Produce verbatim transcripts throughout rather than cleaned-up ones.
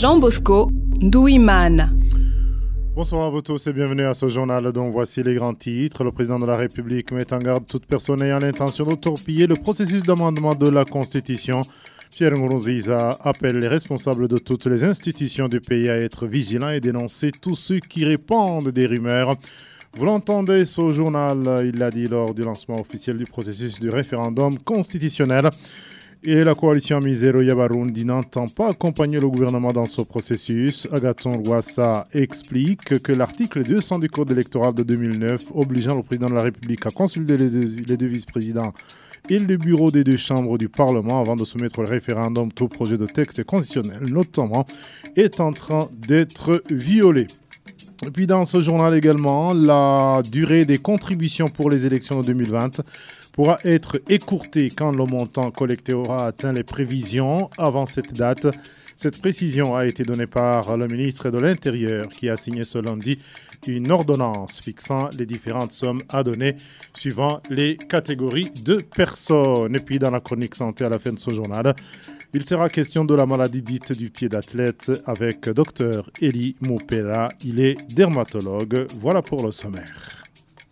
Jean Bosco Ndouimana. Bonsoir à vous tous et bienvenue à ce journal dont voici les grands titres. Le président de la République met en garde toute personne ayant l'intention de torpiller le processus d'amendement de la Constitution. Pierre Nkurunziza appelle les responsables de toutes les institutions du pays à être vigilants et dénoncer tous ceux qui répandent des rumeurs. Vous l'entendez, ce journal, il l'a dit lors du lancement officiel du processus du référendum constitutionnel. Et la coalition Mizero Yabarundi n'entend pas accompagner le gouvernement dans ce processus. Agathon Rwasa explique que l'article deux cents du Code électoral de deux mille neuf, obligeant le président de la République à consulter les deux, les deux vice-présidents et le bureau des deux chambres du Parlement avant de soumettre le référendum tout projet de texte constitutionnel, notamment, est en train d'être violé. Et puis dans ce journal également, la durée des contributions pour les élections de deux mille vingt pourra être écourtée quand le montant collecté aura atteint les prévisions avant cette date. Cette précision a été donnée par le ministre de l'Intérieur qui a signé ce lundi une ordonnance fixant les différentes sommes à donner suivant les catégories de personnes. Et puis dans la chronique santé à la fin de ce journal, il sera question de la maladie dite du pied d'athlète avec Dr Eli Moupera. Il est dermatologue. Voilà pour le sommaire.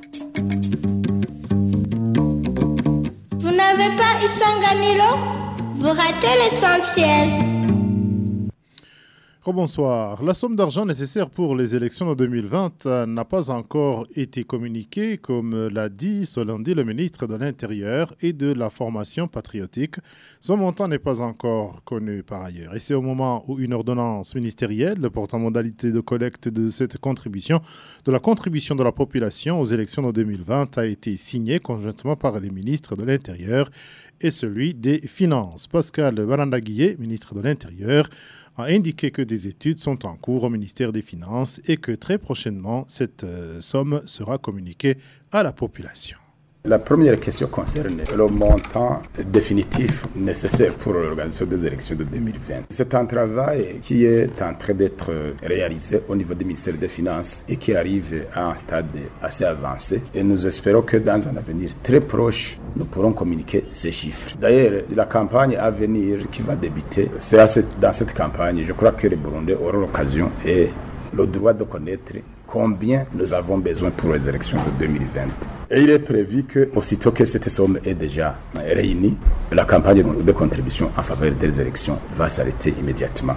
Vous n'avez pas Isanganilo? Vous ratez l'essentiel. Bonsoir. La somme d'argent nécessaire pour les élections de deux mille vingt n'a pas encore été communiquée, comme l'a dit ce lundi le ministre de l'Intérieur et de la formation patriotique. Son montant n'est pas encore connu par ailleurs. Et c'est au moment où une ordonnance ministérielle portant modalité de collecte de cette contribution, de la contribution de la population aux élections de deux mille vingt a été signée conjointement par les ministres de l'Intérieur et celui des Finances. Pascal Barandaguié, ministre de l'Intérieur, a indiqué que des études sont en cours au ministère des Finances et que très prochainement, cette euh, somme sera communiquée à la population. La première question concerne le montant définitif nécessaire pour l'organisation des élections de deux mille vingt. C'est un travail qui est en train d'être réalisé au niveau du ministère des Finances et qui arrive à un stade assez avancé. Et nous espérons que dans un avenir très proche, nous pourrons communiquer ces chiffres. D'ailleurs, la campagne à venir qui va débuter, c'est cette, dans cette campagne, je crois que les Burundais auront l'occasion et le droit de connaître combien nous avons besoin pour les élections de deux mille vingt. Et il est prévu que, aussitôt que cette somme est déjà réunie, la campagne de contribution en faveur des élections va s'arrêter immédiatement.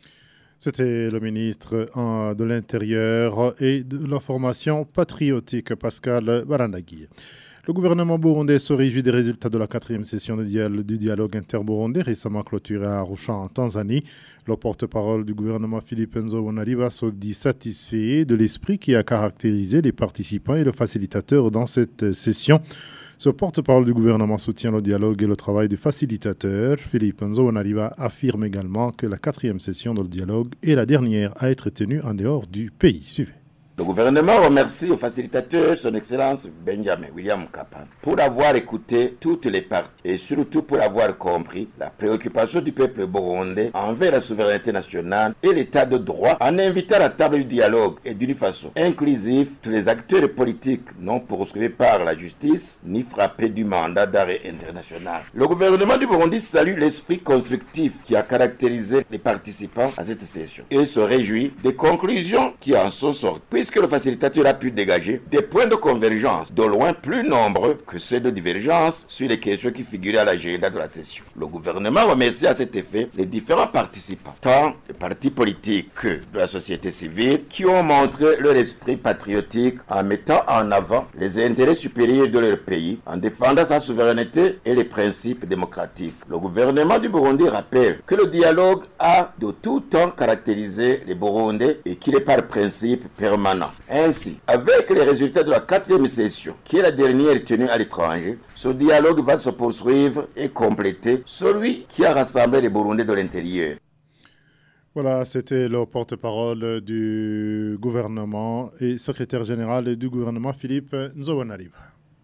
C'était le ministre de l'Intérieur et de la formation patriotique, Pascal Barandagui. Le gouvernement burundais se réjouit des résultats de la quatrième session du dialogue interburundais récemment clôturée à Arusha en Tanzanie. Le porte-parole du gouvernement Philippe Nzobonariba se dit satisfait de l'esprit qui a caractérisé les participants et le facilitateur dans cette session. Ce porte-parole du gouvernement soutient le dialogue et le travail du facilitateur. Philippe Nzobonariba affirme également que la quatrième session de dialogue est la dernière à être tenue en dehors du pays. Suivez. Le gouvernement remercie au facilitateur, son Excellence Benjamin William Mkapa, pour avoir écouté toutes les parties et surtout pour avoir compris la préoccupation du peuple burundais envers la souveraineté nationale et l'état de droit en invitant à la table du dialogue et d'une façon inclusive tous les acteurs politiques non poursuivis par la justice ni frappés du mandat d'arrêt international. Le gouvernement du Burundi salue l'esprit constructif qui a caractérisé les participants à cette session et se réjouit des conclusions qui en sont sorties, puisque le facilitateur a pu dégager des points de convergence de loin plus nombreux que ceux de divergence sur les questions qui figuraient à l'agenda de la session. Le gouvernement remercie à cet effet les différents participants, tant des partis politiques que de la société civile, qui ont montré leur esprit patriotique en mettant en avant les intérêts supérieurs de leur pays, en défendant sa souveraineté et les principes démocratiques. Le gouvernement du Burundi rappelle que le dialogue a de tout temps caractérisé les Burundais et qu'il est par principe permanent. Ainsi, avec les résultats de la quatrième session, qui est la dernière tenue à l'étranger, ce dialogue va se poursuivre et compléter celui qui a rassemblé les Burundais de l'intérieur. Voilà, c'était le porte-parole du gouvernement et secrétaire général du gouvernement, Philippe Nzobonariba.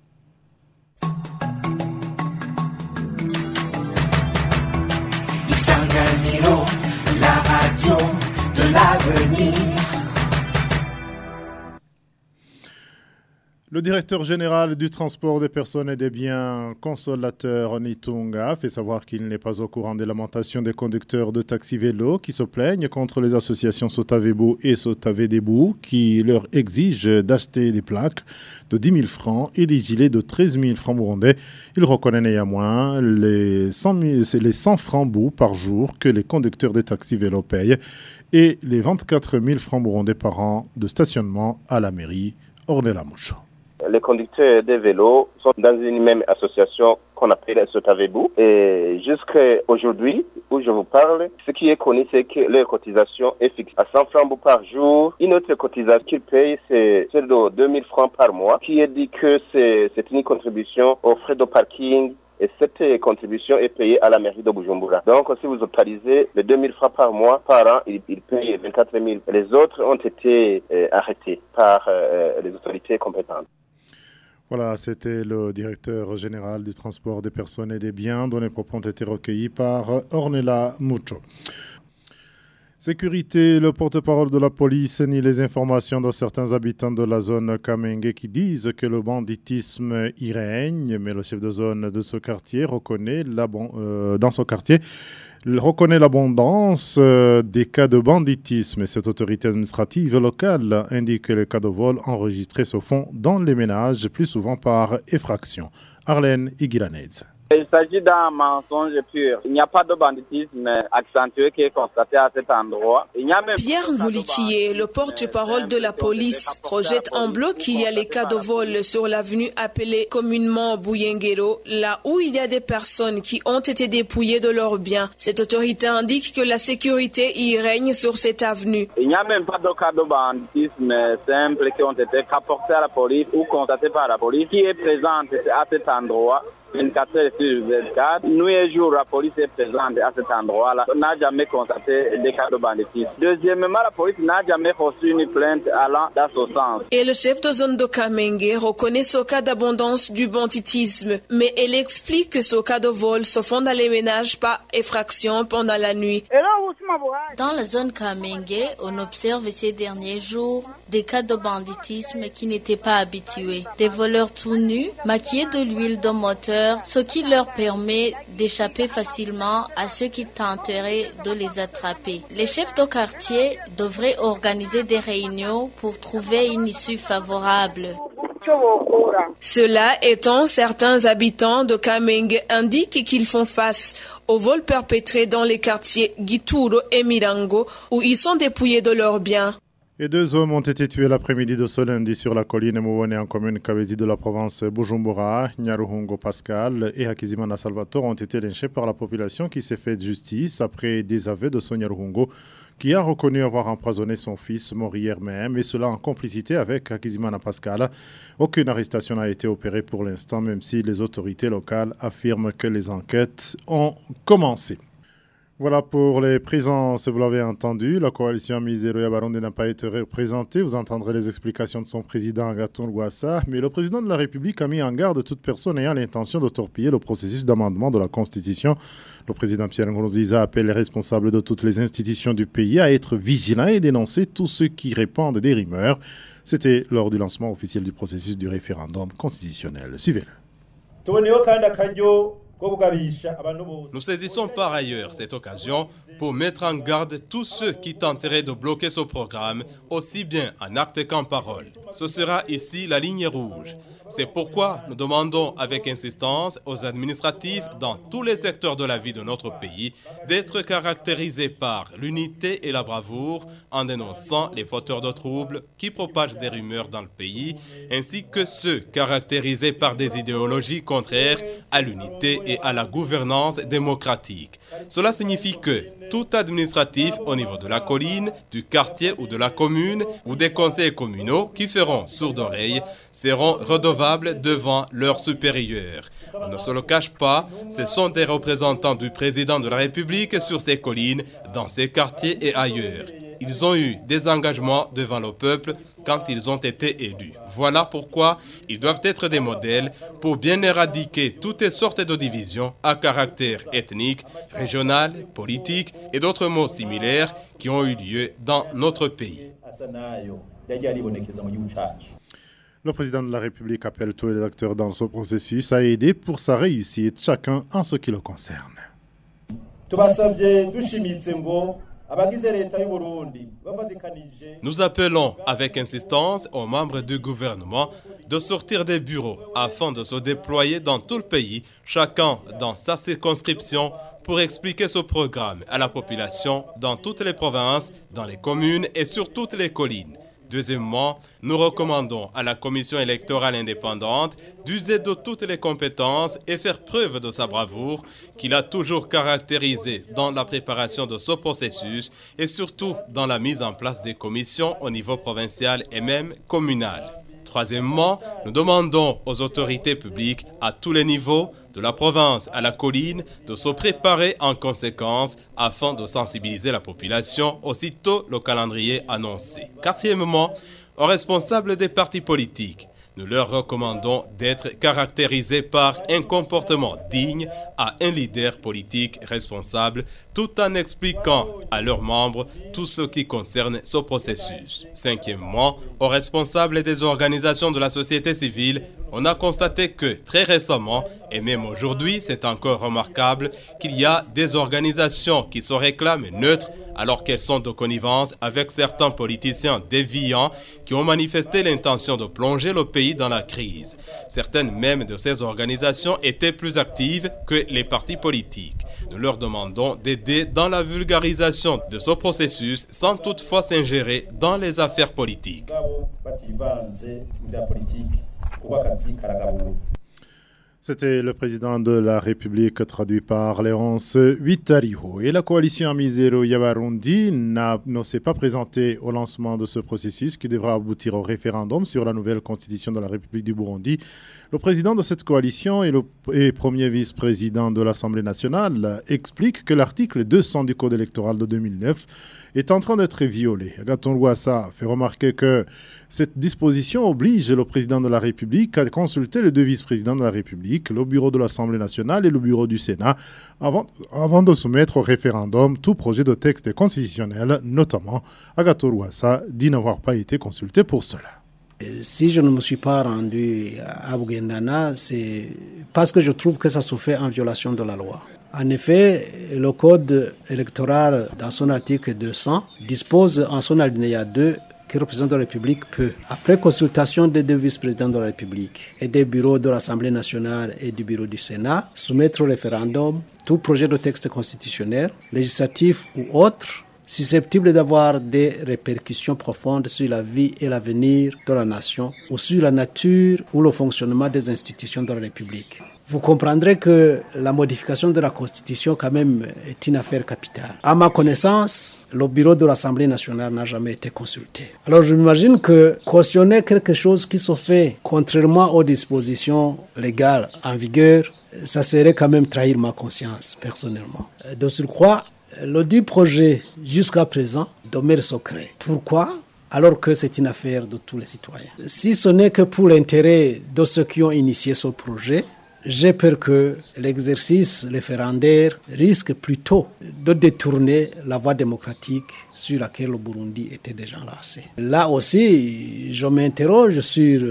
Isanganiro, la radio de l'avenir. Le Le directeur général du transport des personnes et des biens, Consolateur Nitunga, fait savoir qu'il n'est pas au courant des lamentations des conducteurs de taxi-vélo qui se plaignent contre les associations Sotavebu et Sotavedebu qui leur exigent d'acheter des plaques de dix mille francs et des gilets de treize mille francs burundais. Il reconnaît néanmoins les cent mille, c'est les cent francs bout par jour que les conducteurs de taxi-vélo payent et les vingt-quatre mille francs burundais par an de stationnement à la mairie Ornella Moucho. Les conducteurs des vélos sont dans une même association qu'on appelle Sotavebu. Et jusqu'à aujourd'hui, où je vous parle, ce qui est connu, c'est que leur cotisation est fixée à cent francs par jour. Une autre cotisation qu'ils payent, c'est celle de deux mille francs par mois, qui est dit que c'est, c'est une contribution aux frais de parking. Et cette contribution est payée à la mairie de Bujumbura. Donc, si vous totalisez les deux mille francs par mois, par an, ils, ils payent vingt-quatre mille. Les autres ont été euh, arrêtés par euh, les autorités compétentes. Voilà, c'était le directeur général du transport des personnes et des biens dont les propos ont été recueillis par Ornella Moucho. Sécurité, le porte-parole de la police nie les informations de certains habitants de la zone Kamenge qui disent que le banditisme y règne, mais le chef de zone de ce quartier reconnaît la bon, euh, dans ce quartier Il reconnaît l'abondance euh, des cas de banditisme. Cette autorité administrative locale indique que les cas de vol enregistrés se font dans les ménages, plus souvent par effraction. Arlène Iguiranez. Il s'agit d'un mensonge pur. Il n'y a pas de banditisme accentué qui est constaté à cet endroit. Il n'y a même Pierre Ngoulikié, le porte-parole de la police, projette en bloc qu'il y a les cas de vol sur l'avenue appelée communément Bouyengero, là où il y a des personnes qui ont été dépouillées de leurs biens. Cette autorité indique que la sécurité y règne sur cette avenue. Il n'y a même pas de cas de banditisme simple qui ont été rapportés à la police ou constatés par la police qui est présente à cet endroit. vingt-quatre heures sur vingt-quatre, nuit et jour, la police est présente à cet endroit-là. On n'a jamais constaté des cas de banditisme. Deuxièmement, la police n'a jamais reçu une plainte allant dans ce sens. Et le chef de zone de Kamenge reconnaît ce cas d'abondance du banditisme, mais elle explique que ce cas de vol se font dans les ménages par effraction pendant la nuit. Dans la zone Kamenge, on observe ces derniers jours des cas de banditisme qui n'étaient pas habitués. Des voleurs tout nus, maquillés de l'huile de moteur, ce qui leur permet d'échapper facilement à ceux qui tenteraient de les attraper. Les chefs de quartier devraient organiser des réunions pour trouver une issue favorable. Cela étant, certains habitants de Kamenge indiquent qu'ils font face aux vols perpétrés dans les quartiers Gituro et Mirango où ils sont dépouillés de leurs biens. Et deux hommes ont été tués l'après-midi de ce lundi sur la colline Mouone en commune Kabezi de la province Bujumbura. Nyaruhungo Pascal et Hakizimana Salvatore ont été lynchés par la population qui s'est fait justice après des aveux de son Nyaruhungo qui a reconnu avoir empoisonné son fils mort hier même et cela en complicité avec Hakizimana Pascal. Aucune arrestation n'a été opérée pour l'instant même si les autorités locales affirment que les enquêtes ont commencé. Voilà pour les présences, vous l'avez entendu, la coalition Misero Yabaronde n'a pas été représentée. Vous entendrez les explications de son président Agathon Rwasa. Mais le président de la République a mis en garde toute personne ayant l'intention de torpiller le processus d'amendement de la Constitution. Le président Pierre Nkurunziza appelle les responsables de toutes les institutions du pays à être vigilants et dénoncer tous ceux qui répandent des rumeurs. C'était lors du lancement officiel du processus du référendum constitutionnel. Suivez-le. Nous saisissons par ailleurs cette occasion pour mettre en garde tous ceux qui tenteraient de bloquer ce programme, aussi bien en acte qu'en parole. Ce sera ici la ligne rouge. C'est pourquoi nous demandons avec insistance aux administratifs dans tous les secteurs de la vie de notre pays d'être caractérisés par l'unité et la bravoure en dénonçant les fauteurs de troubles qui propagent des rumeurs dans le pays, ainsi que ceux caractérisés par des idéologies contraires à l'unité et à la gouvernance démocratique. Cela signifie que tout administratif au niveau de la colline, du quartier ou de la commune ou des conseils communaux qui feront sourde oreille seront redevables devant leurs supérieurs. On ne se le cache pas, ce sont des représentants du président de la République sur ces collines, dans ces quartiers et ailleurs. Ils ont eu des engagements devant le peuple quand ils ont été élus. Voilà pourquoi ils doivent être des modèles pour bien éradiquer toutes sortes de divisions à caractère ethnique, régional, politique et d'autres mots similaires qui ont eu lieu dans notre pays. Le président de la République appelle tous les acteurs dans ce processus à aider pour sa réussite, chacun en ce qui le concerne. Nous appelons avec insistance aux membres du gouvernement de sortir des bureaux afin de se déployer dans tout le pays, chacun dans sa circonscription, pour expliquer ce programme à la population dans toutes les provinces, dans les communes et sur toutes les collines. Deuxièmement, nous recommandons à la Commission électorale indépendante d'user de toutes les compétences et faire preuve de sa bravoure qu'il a toujours caractérisée dans la préparation de ce processus et surtout dans la mise en place des commissions au niveau provincial et même communal. Troisièmement, nous demandons aux autorités publiques à tous les niveaux, de la province à la colline, de se préparer en conséquence afin de sensibiliser la population aussitôt le calendrier annoncé. Quatrièmement, aux responsables des partis politiques, nous leur recommandons d'être caractérisés par un comportement digne à un leader politique responsable, tout en expliquant à leurs membres tout ce qui concerne ce processus. Cinquièmement, aux responsables des organisations de la société civile, on a constaté que très récemment, et même aujourd'hui, c'est encore remarquable, qu'il y a des organisations qui se réclament neutres alors qu'elles sont de connivence avec certains politiciens déviants qui ont manifesté l'intention de plonger le pays dans la crise. Certaines même de ces organisations étaient plus actives que les partis politiques. Nous leur demandons d'aider dans la vulgarisation de ce processus sans toutefois s'ingérer dans les affaires politiques. C'était le président de la République traduit par Léonce Huitariho. Et la coalition Amizero Yabarundi ne s'est pas présentée au lancement de ce processus qui devra aboutir au référendum sur la nouvelle constitution de la République du Burundi. Le président de cette coalition et le et premier vice-président de l'Assemblée nationale explique que l'article deux cents du Code électoral de deux mille neuf est en train d'être violé. Agathon Rwasa fait remarquer que cette disposition oblige le président de la République à consulter les deux vice-présidents de la République, le bureau de l'Assemblée nationale et le bureau du Sénat, avant, avant de soumettre au référendum tout projet de texte constitutionnel, notamment Agathon Rwasa dit n'avoir pas été consulté pour cela. Si je ne me suis pas rendu à Bugendana, c'est parce que je trouve que ça se fait en violation de la loi. En effet, le code électoral, dans son article deux cents, dispose en son alinéa deux que le président de la République peut, après consultation des deux vice-présidents de la République et des bureaux de l'Assemblée nationale et du bureau du Sénat, soumettre au référendum tout projet de texte constitutionnel, législatif ou autre, susceptible d'avoir des répercussions profondes sur la vie et l'avenir de la nation ou sur la nature ou le fonctionnement des institutions de la République. Vous comprendrez que la modification de la Constitution, quand même, est une affaire capitale. À ma connaissance, le bureau de l'Assemblée nationale n'a jamais été consulté. Alors, je m'imagine que cautionner quelque chose qui se fait contrairement aux dispositions légales en vigueur, ça serait quand même trahir ma conscience, personnellement. De surcroît, le dit projet, jusqu'à présent, demeure secret. Pourquoi ? Alors que c'est une affaire de tous les citoyens. Si ce n'est que pour l'intérêt de ceux qui ont initié ce projet, j'ai peur que l'exercice référendaire risque plutôt de détourner la voie démocratique sur laquelle le Burundi était déjà lancé. Là aussi, je m'interroge sur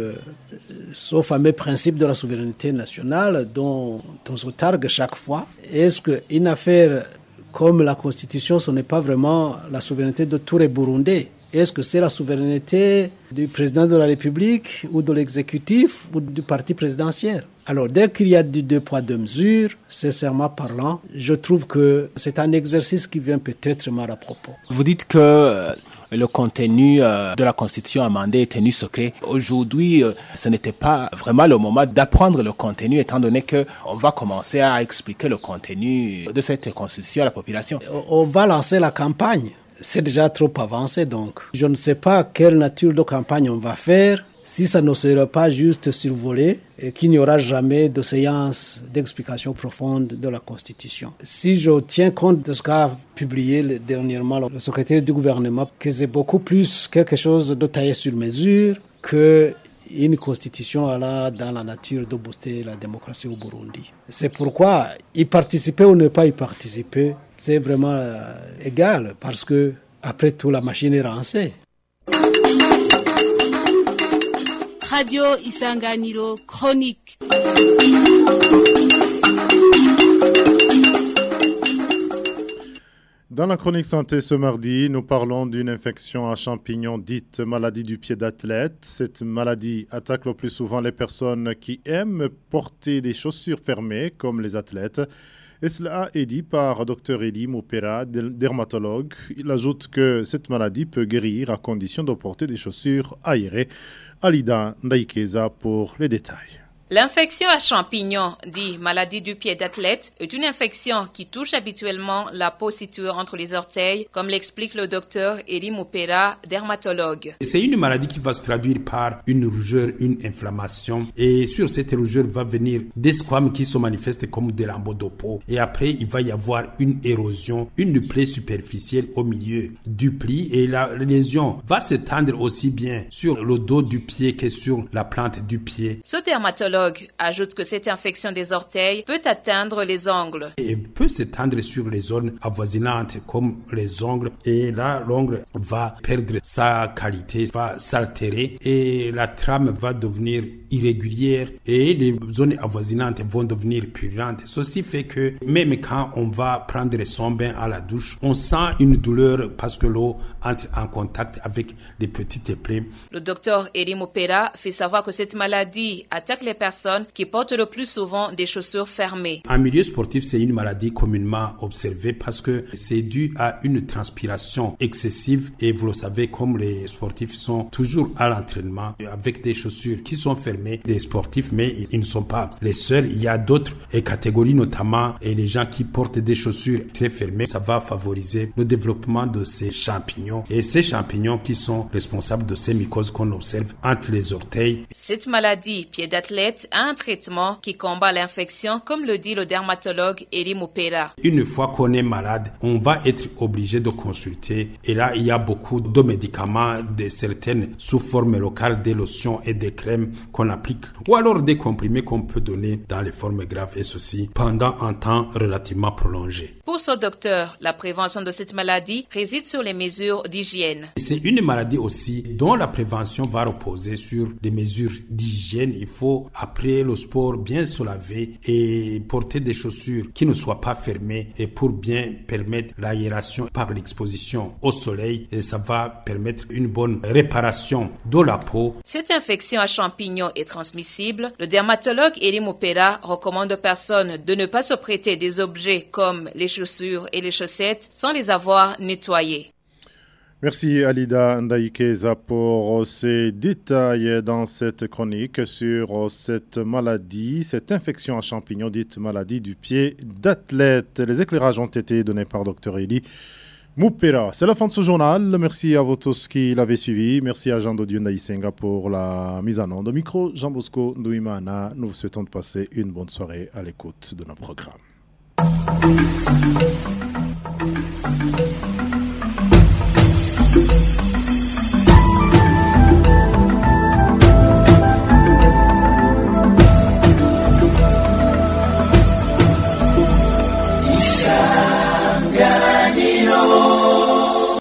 ce fameux principe de la souveraineté nationale dont on se targue chaque fois. Est-ce qu'une affaire comme la Constitution, ce n'est pas vraiment la souveraineté de tous les Burundais? Est-ce que c'est la souveraineté du président de la République ou de l'exécutif ou du parti présidentiel? Alors, dès qu'il y a du deux poids, deux mesures, sincèrement parlant, je trouve que c'est un exercice qui vient peut-être mal à propos. Vous dites que le contenu de la Constitution amendée est tenu secret. Aujourd'hui, ce n'était pas vraiment le moment d'apprendre le contenu, étant donné qu'on va commencer à expliquer le contenu de cette Constitution à la population. On va lancer la campagne. C'est déjà trop avancé, donc. Je ne sais pas quelle nature de campagne on va faire, si ça ne sera pas juste survolé et qu'il n'y aura jamais de séance d'explication profonde de la Constitution. Si je tiens compte de ce qu'a publié dernièrement le secrétaire du gouvernement, que c'est beaucoup plus quelque chose de taillé sur mesure que une constitution allant dans la nature de booster la démocratie au Burundi. C'est pourquoi y participer ou ne pas y participer, c'est vraiment euh, égal, parce que après tout, la machine est lancée. Radio Isanganiro Chronique. Dans la chronique santé ce mardi, nous parlons d'une infection à champignons dite maladie du pied d'athlète. Cette maladie attaque le plus souvent les personnes qui aiment porter des chaussures fermées, comme les athlètes. Et cela est dit par Dr Eli Moupera, dermatologue. Il ajoute que cette maladie peut guérir à condition de porter des chaussures aérées. Alida Ndaikeza pour les détails. L'infection à champignons, dit maladie du pied d'athlète, est une infection qui touche habituellement la peau située entre les orteils, comme l'explique le docteur Eli Moupera, dermatologue. C'est une maladie qui va se traduire par une rougeur, une inflammation, et sur cette rougeur va venir des squames qui se manifestent comme des lambeaux de peau. Et après, il va y avoir une érosion, une plaie superficielle au milieu du pli, et la lésion va s'étendre aussi bien sur le dos du pied que sur la plante du pied. Ce dermatologue ajoute que cette infection des orteils peut atteindre les ongles. Et peut s'étendre sur les zones avoisinantes comme les ongles, et là l'ongle va perdre sa qualité, va s'altérer et la trame va devenir irrégulière et les zones avoisinantes vont devenir purulentes. Ceci fait que même quand on va prendre son bain à la douche, on sent une douleur parce que l'eau entre en contact avec les petites plaies. Le docteur Eli Moupera fait savoir que cette maladie attaque les personnes qui portent le plus souvent des chaussures fermées. En milieu sportif, c'est une maladie communément observée parce que c'est dû à une transpiration excessive et vous le savez, comme les sportifs sont toujours à l'entraînement avec des chaussures qui sont fermées, les sportifs, mais ils ne sont pas les seuls. Il y a d'autres catégories, notamment et les gens qui portent des chaussures très fermées. Ça va favoriser le développement de ces champignons et ces champignons qui sont responsables de ces mycoses qu'on observe entre les orteils. Cette maladie, pied d'athlète, a un traitement qui combat l'infection, comme le dit le dermatologue Eli Moupera. Une fois qu'on est malade, on va être obligé de consulter. Et là, il y a beaucoup de médicaments, de certaines sous forme locale, des lotions et des crèmes qu'on applique, ou alors des comprimés qu'on peut donner dans les formes graves, et ceci pendant un temps relativement prolongé. Pour ce docteur, la prévention de cette maladie réside sur les mesures d'hygiène. C'est une maladie aussi dont la prévention va reposer sur des mesures d'hygiène. Il faut après le sport bien se laver et porter des chaussures qui ne soient pas fermées et pour bien permettre l'aération par l'exposition au soleil, et ça va permettre une bonne réparation de la peau. Cette infection à champignons est transmissible. Le dermatologue Eli Moupera recommande aux personnes de ne pas se prêter des objets comme les chaussures et les chaussettes sans les avoir nettoyés. Merci Alida Ndaikeza pour ces détails dans cette chronique sur cette maladie, cette infection à champignons dite maladie du pied d'athlète. Les éclairages ont été donnés par Dr Eli Moupera. C'est la fin de ce journal. Merci à vous tous qui l'avez suivi. Merci à Jean Dodieu Ndaïsenga pour la mise en onde. Au micro, Jean Bosco Ndouimana. Nous vous souhaitons de passer une bonne soirée à l'écoute de nos programmes.